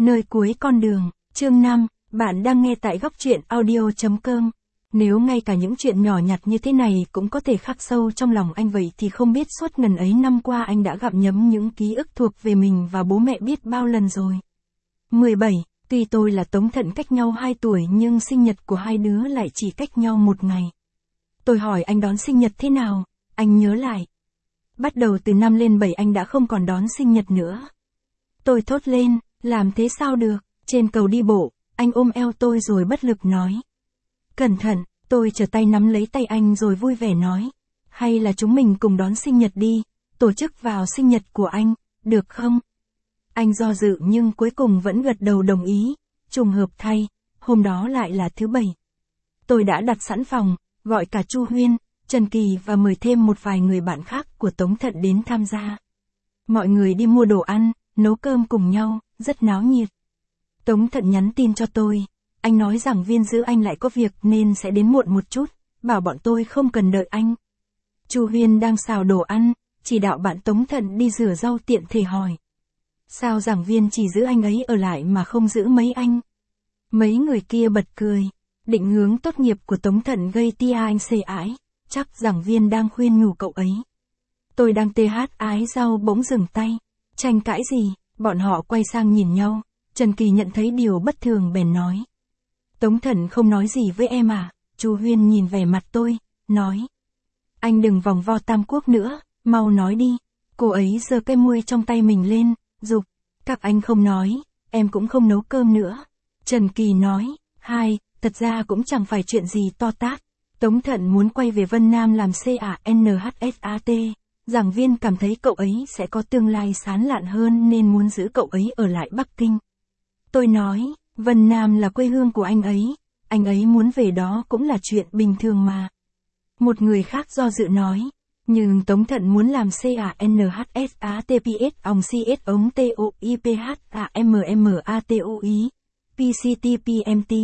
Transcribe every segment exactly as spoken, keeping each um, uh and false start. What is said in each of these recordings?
Nơi cuối con đường, chương năm, bạn đang nghe tại góc truyện audio.com. Nếu ngay cả những chuyện nhỏ nhặt như thế này cũng có thể khắc sâu trong lòng anh vậy thì không biết suốt ngần ấy năm qua anh đã gặm nhấm những ký ức thuộc về mình và bố mẹ biết bao lần rồi. mười bảy, tuy tôi là Tống Thận cách nhau hai tuổi nhưng sinh nhật của hai đứa lại chỉ cách nhau một ngày. Tôi hỏi anh đón sinh nhật thế nào, anh nhớ lại. Bắt đầu từ năm lên bảy anh đã không còn đón sinh nhật nữa. Tôi thốt lên, làm thế sao được, trên cầu đi bộ, anh ôm eo tôi rồi bất lực nói. Cẩn thận, tôi trở tay nắm lấy tay anh rồi vui vẻ nói. Hay là chúng mình cùng đón sinh nhật đi, tổ chức vào sinh nhật của anh, được không? Anh do dự nhưng cuối cùng vẫn gật đầu đồng ý, trùng hợp thay, hôm đó lại là thứ bảy. Tôi đã đặt sẵn phòng, gọi cả Chu Huyên, Trần Kỳ và mời thêm một vài người bạn khác của Tống Thận đến tham gia. Mọi người đi mua đồ ăn, nấu cơm cùng nhau, rất náo nhiệt. Tống Thận nhắn tin cho tôi, anh nói rằng viên giữ anh lại có việc nên sẽ đến muộn một chút, bảo bọn tôi không cần đợi anh. Chu Huyên đang xào đồ ăn, chỉ đạo bạn Tống Thận đi rửa rau tiện thể hỏi. Sao giảng viên chỉ giữ anh ấy ở lại mà không giữ mấy anh? Mấy người kia bật cười, định hướng tốt nghiệp của Tống Thận gây tia anh xê ái, chắc giảng viên đang khuyên nhủ cậu ấy. Tôi đang tê hát ái rau bỗng dừng tay, tranh cãi gì, bọn họ quay sang nhìn nhau, Trần Kỳ nhận thấy điều bất thường bèn nói. Tống Thận không nói gì với em à? Chu Huyên nhìn vẻ mặt tôi, nói. Anh đừng vòng vo Tam Quốc nữa, mau nói đi. Cô ấy giơ cái muôi trong tay mình lên, giục. Các anh không nói, em cũng không nấu cơm nữa. Trần Kỳ nói, hai, thật ra cũng chẳng phải chuyện gì to tát. Tống Thận muốn quay về Vân Nam làm xê a en hát ét a tê. Giảng viên cảm thấy cậu ấy sẽ có tương lai sáng lạn hơn nên muốn giữ cậu ấy ở lại Bắc Kinh. Tôi nói, Vân Nam là quê hương của anh ấy, anh ấy muốn về đó cũng là chuyện bình thường mà. Một người khác do dự nói, nhưng Tống Thận muốn làm xê a en hát ét a tê pê ét ong xê ét ống tê o i pê hát a em em a tê o i, pê xê tê pê em tê.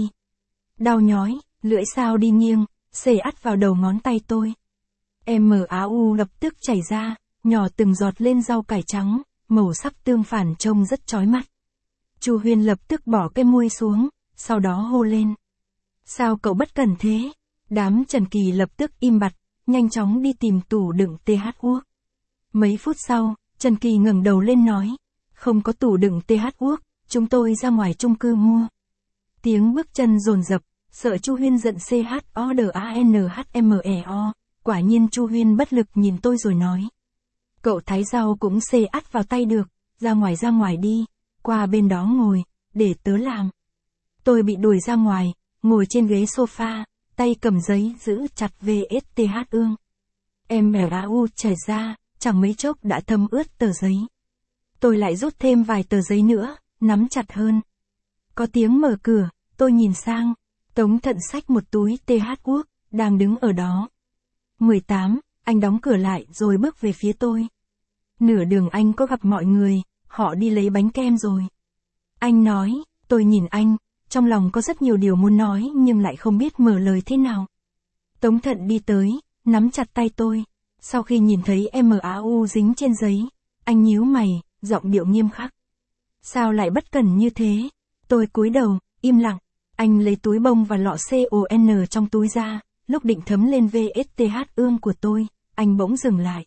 Đau nhói, lưỡi sao đi nghiêng, xề ắt vào đầu ngón tay tôi. em a u lập tức chảy ra, nhỏ từng giọt lên rau cải trắng, màu sắc tương phản trông rất chói mắt. Chu Huyên lập tức bỏ cái muôi xuống, sau đó hô lên. Sao cậu bất cẩn thế? Đám Trần Kỳ lập tức im bặt, nhanh chóng đi tìm tủ đựng tê hát uốc. Mấy phút sau, Trần Kỳ ngẩng đầu lên nói. Không có tủ đựng tê hát uốc, chúng tôi ra ngoài chung cư mua. Tiếng bước chân dồn dập, sợ Chu Huyên giận xê hát o đê a en hát em e o. Quả nhiên Chu Huyên bất lực nhìn tôi rồi nói. Cậu thái rau cũng xê ắt vào tay được, ra ngoài ra ngoài đi, qua bên đó ngồi, để tớ làm. Tôi bị đuổi ra ngoài, ngồi trên ghế sofa, tay cầm giấy giữ chặt vê ét tê hát ương. em a u chảy ra, chẳng mấy chốc đã thấm ướt tờ giấy. Tôi lại rút thêm vài tờ giấy nữa, nắm chặt hơn. Có tiếng mở cửa, tôi nhìn sang, Tống Thận xách một túi tê hát uốc, đang đứng ở đó. mười tám, anh đóng cửa lại rồi bước về phía tôi. Nửa đường anh có gặp mọi người, họ đi lấy bánh kem rồi. Anh nói, tôi nhìn anh, trong lòng có rất nhiều điều muốn nói nhưng lại không biết mở lời thế nào. Tống Thận đi tới, nắm chặt tay tôi. Sau khi nhìn thấy em a u dính trên giấy, anh nhíu mày, giọng điệu nghiêm khắc. Sao lại bất cẩn như thế? Tôi cúi đầu, im lặng. Anh lấy túi bông và lọ con trong túi ra, lúc định thấm lên vê ét tê hát ương của tôi, anh bỗng dừng lại.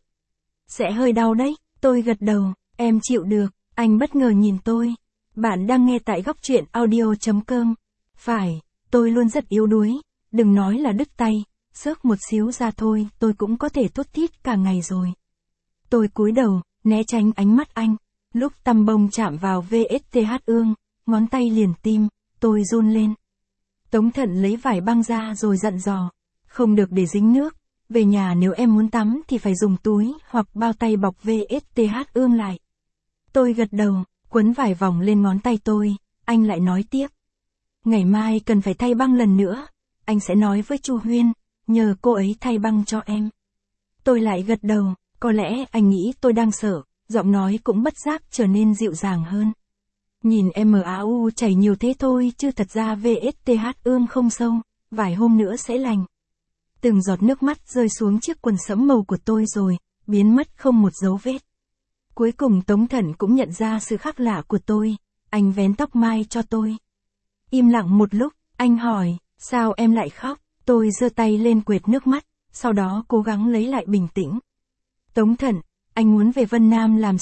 Sẽ hơi đau đấy, tôi gật đầu, em chịu được. Anh bất ngờ nhìn tôi. Bạn đang nghe tại góc truyện audio.com. Phải, tôi luôn rất yếu đuối, đừng nói là đứt tay, xước một xíu ra thôi tôi cũng có thể thút thít cả ngày rồi. Tôi cúi đầu, né tránh ánh mắt anh. Lúc tăm bông chạm vào vê ét tê hát ương, ngón tay liền tim, tôi run lên. Tống Thận lấy vải băng ra rồi dặn dò. Không được để dính nước, về nhà nếu em muốn tắm thì phải dùng túi hoặc bao tay bọc vê ét tê hát ương lại. Tôi gật đầu, quấn vải vòng lên ngón tay tôi, anh lại nói tiếp. Ngày mai cần phải thay băng lần nữa, anh sẽ nói với Chu Huyên, nhờ cô ấy thay băng cho em. Tôi lại gật đầu, có lẽ anh nghĩ tôi đang sợ, giọng nói cũng bất giác trở nên dịu dàng hơn. Nhìn em a u chảy nhiều thế thôi chứ thật ra vê ét tê hát ương không sâu, vài hôm nữa sẽ lành. Từng giọt nước mắt rơi xuống chiếc quần sẫm màu của tôi rồi, biến mất không một dấu vết. Cuối cùng Tống Thận cũng nhận ra sự khác lạ của tôi, anh vén tóc mai cho tôi. Im lặng một lúc, anh hỏi, sao em lại khóc? Tôi giơ tay lên quệt nước mắt, sau đó cố gắng lấy lại bình tĩnh. Tống Thận, anh muốn về Vân Nam làm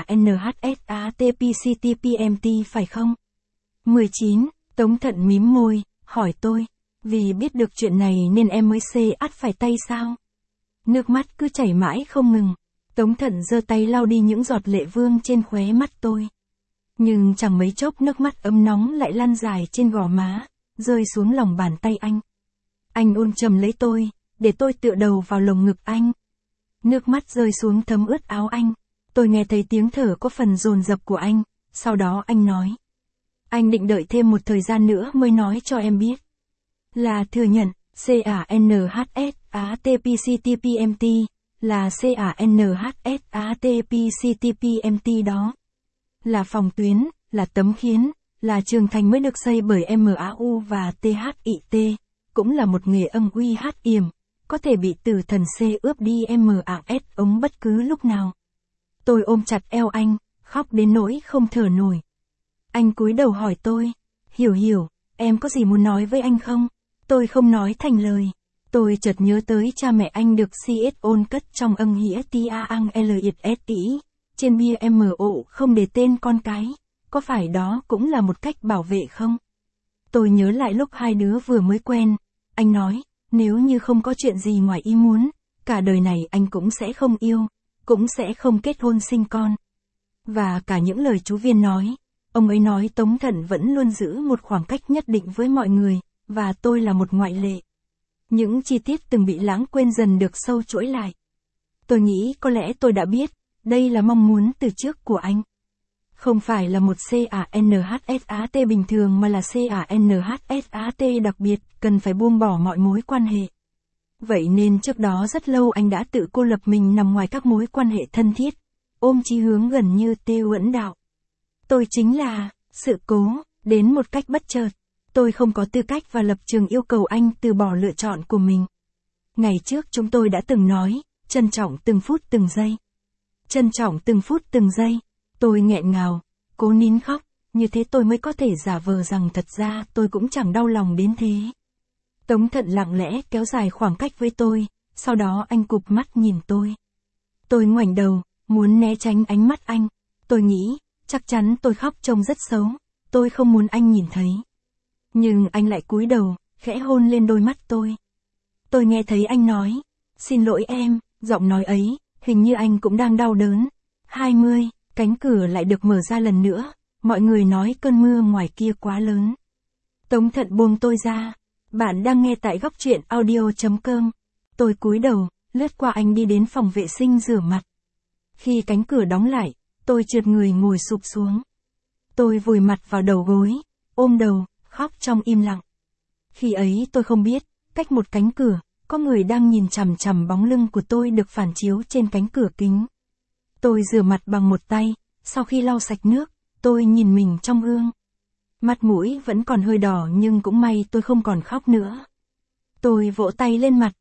CANHSATPCTPMT phải không? mười chín, Tống Thận mím môi, hỏi tôi, vì biết được chuyện này nên em mới xê át phải tay sao? Nước mắt cứ chảy mãi không ngừng. Tống Thận giơ tay lau đi những giọt lệ vương trên khóe mắt tôi. Nhưng chẳng mấy chốc nước mắt ấm nóng lại lăn dài trên gò má, rơi xuống lòng bàn tay anh. Anh ôm chầm lấy tôi, để tôi tựa đầu vào lồng ngực anh. Nước mắt rơi xuống thấm ướt áo anh. Tôi nghe thấy tiếng thở có phần dồn dập của anh, sau đó anh nói. Anh định đợi thêm một thời gian nữa mới nói cho em biết. Là thừa nhận, CANHSATPCTPMT, là CANHSATPCTPMT đó. Là phòng tuyến, là tấm khiến, là trường thành mới được xây bởi MAU và tê hát i tê, cũng là một nghề âm uy hát yểm, có thể bị tử thần C ướp đi em a ét ống bất cứ lúc nào. Tôi ôm chặt eo anh, khóc đến nỗi không thở nổi. Anh cúi đầu hỏi tôi, Hiểu Hiểu, em có gì muốn nói với anh không? Tôi không nói thành lời. Tôi chợt nhớ tới cha mẹ anh được xê ét ôn cất trong ân hĩa tia ang liệt tí, trên bia em o không để tên con cái, có phải đó cũng là một cách bảo vệ không? Tôi nhớ lại lúc hai đứa vừa mới quen, anh nói, nếu như không có chuyện gì ngoài ý muốn, cả đời này anh cũng sẽ không yêu, cũng sẽ không kết hôn sinh con. Và cả những lời chú Viên nói, ông ấy nói Tống Thận vẫn luôn giữ một khoảng cách nhất định với mọi người, và tôi là một ngoại lệ. Những chi tiết từng bị lãng quên dần được sâu chuỗi lại. Tôi nghĩ có lẽ tôi đã biết, đây là mong muốn từ trước của anh. Không phải là một CANHSAT bình thường mà là CANHSAT đặc biệt, cần phải buông bỏ mọi mối quan hệ. Vậy nên trước đó rất lâu anh đã tự cô lập mình nằm ngoài các mối quan hệ thân thiết, ôm chí hướng gần như tiêu uẩn đạo. Tôi chính là, sự cố, đến một cách bất chợt. Tôi không có tư cách và lập trường yêu cầu anh từ bỏ lựa chọn của mình. Ngày trước chúng tôi đã từng nói, trân trọng từng phút từng giây. Trân trọng từng phút từng giây. Tôi nghẹn ngào, cố nín khóc, như thế tôi mới có thể giả vờ rằng thật ra tôi cũng chẳng đau lòng đến thế. Tống Thận lặng lẽ kéo dài khoảng cách với tôi, sau đó anh cụp mắt nhìn tôi. Tôi ngoảnh đầu, muốn né tránh ánh mắt anh. Tôi nghĩ, chắc chắn tôi khóc trông rất xấu, tôi không muốn anh nhìn thấy. Nhưng anh lại cúi đầu, khẽ hôn lên đôi mắt tôi. Tôi nghe thấy anh nói, xin lỗi em, giọng nói ấy, hình như anh cũng đang đau đớn. hai mươi, cánh cửa lại được mở ra lần nữa, mọi người nói cơn mưa ngoài kia quá lớn. Tống Thận buông tôi ra, bạn đang nghe tại góc truyện audio chấm com. Tôi cúi đầu, lướt qua anh đi đến phòng vệ sinh rửa mặt. Khi cánh cửa đóng lại, tôi trượt người ngồi sụp xuống. Tôi vùi mặt vào đầu gối, ôm đầu, khóc trong im lặng. Khi ấy tôi không biết, cách một cánh cửa, có người đang nhìn chằm chằm bóng lưng của tôi được phản chiếu trên cánh cửa kính. Tôi rửa mặt bằng một tay, sau khi lau sạch nước, tôi nhìn mình trong gương. Mặt mũi vẫn còn hơi đỏ nhưng cũng may tôi không còn khóc nữa. Tôi vỗ tay lên mặt,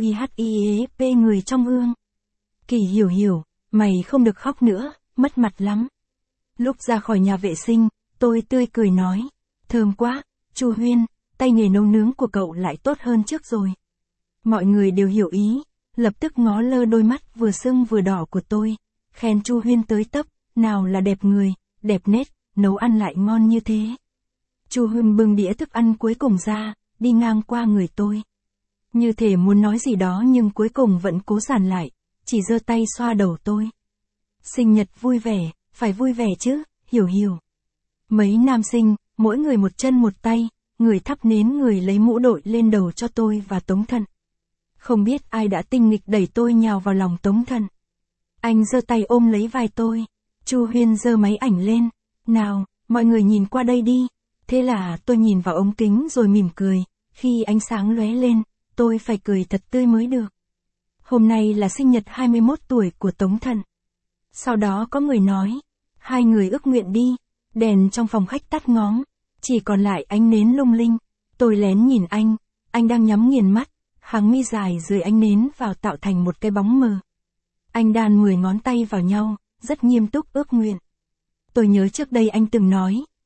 uihip người trong gương. Kỳ Hiểu Hiểu, mày không được khóc nữa, mất mặt lắm. Lúc ra khỏi nhà vệ sinh, tôi tươi cười nói, thơm quá, Chu Huyên, tay nghề nấu nướng của cậu lại tốt hơn trước rồi. Mọi người đều hiểu ý, lập tức ngó lơ đôi mắt vừa sưng vừa đỏ của tôi, khen Chu Huyên tới tấp, nào là đẹp người, đẹp nết, nấu ăn lại ngon như thế. Chu Huyên bưng đĩa thức ăn cuối cùng ra, đi ngang qua người tôi. Như thể muốn nói gì đó nhưng cuối cùng vẫn cố giản lại, chỉ giơ tay xoa đầu tôi. Sinh nhật vui vẻ, phải vui vẻ chứ, Hiểu Hiểu. Mấy nam sinh, mỗi người một chân một tay, người thắp nến người lấy mũ đội lên đầu cho tôi và Tống Thận. Không biết ai đã tinh nghịch đẩy tôi nhào vào lòng Tống Thận. Anh giơ tay ôm lấy vai tôi. Chu Huyên giơ máy ảnh lên. Nào, mọi người nhìn qua đây đi. Thế là tôi nhìn vào ống kính rồi mỉm cười. Khi ánh sáng lóe lên, tôi phải cười thật tươi mới được. Hôm nay là sinh nhật hai mươi mốt tuổi của Tống Thận. Sau đó có người nói, hai người ước nguyện đi. Đèn trong phòng khách tắt ngóm, chỉ còn lại ánh nến lung linh. Tôi lén nhìn anh, anh đang nhắm nghiền mắt, hàng mi dài dưới ánh nến vào tạo thành một cái bóng mờ. Anh đan mười ngón tay vào nhau, rất nghiêm túc ước nguyện. Tôi nhớ trước đây anh từng nói,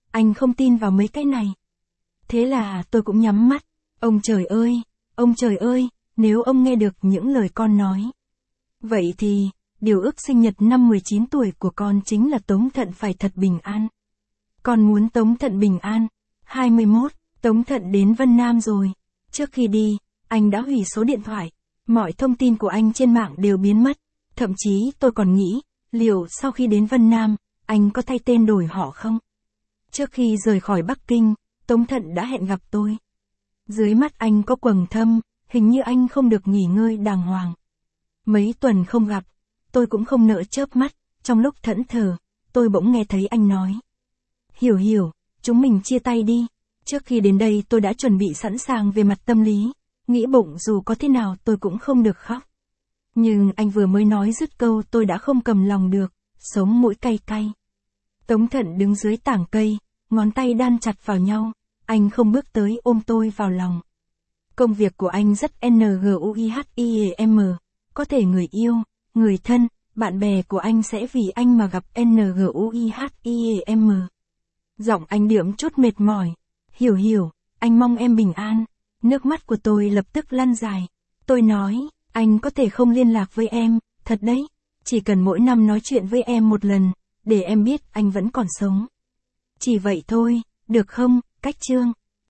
anh không tin vào mấy cái này. Thế là tôi cũng nhắm mắt. Ông trời ơi, ông trời ơi, nếu ông nghe được những lời con nói. Vậy thì, điều ước sinh nhật năm mười chín tuổi của con chính là Tống Thận phải thật bình an. Con muốn Tống Thận bình an. hai mươi mốt, Tống Thận đến Vân Nam rồi. Trước khi đi, anh đã hủy số điện thoại. Mọi thông tin của anh trên mạng đều biến mất. Thậm chí tôi còn nghĩ, liệu sau khi đến Vân Nam, anh có thay tên đổi họ không? Trước khi rời khỏi Bắc Kinh, Tống Thận đã hẹn gặp tôi. Dưới mắt anh có quầng thâm, hình như anh không được nghỉ ngơi đàng hoàng. Mấy tuần không gặp, tôi cũng không nỡ chớp mắt, trong lúc thẫn thờ, tôi bỗng nghe thấy anh nói. Hiểu hiểu, chúng mình chia tay đi. Trước khi đến đây tôi đã chuẩn bị sẵn sàng về mặt tâm lý, nghĩ bụng dù có thế nào tôi cũng không được khóc. Nhưng anh vừa mới nói dứt câu tôi đã không cầm lòng được, sống mũi cay cay. Tống Thận đứng dưới tảng cây, ngón tay đan chặt vào nhau, anh không bước tới ôm tôi vào lòng. Công việc của anh rất nguihim, có thể người yêu, người thân, bạn bè của anh sẽ vì anh mà gặp nguihim. Giọng anh điệu chút mệt mỏi. Hiểu hiểu, anh mong em bình an. Nước mắt của tôi lập tức lăn dài. Tôi nói, anh có thể không liên lạc với em, thật đấy. Chỉ cần mỗi năm nói chuyện với em một lần, để em biết anh vẫn còn sống. Chỉ vậy thôi, được không, Cách Chương?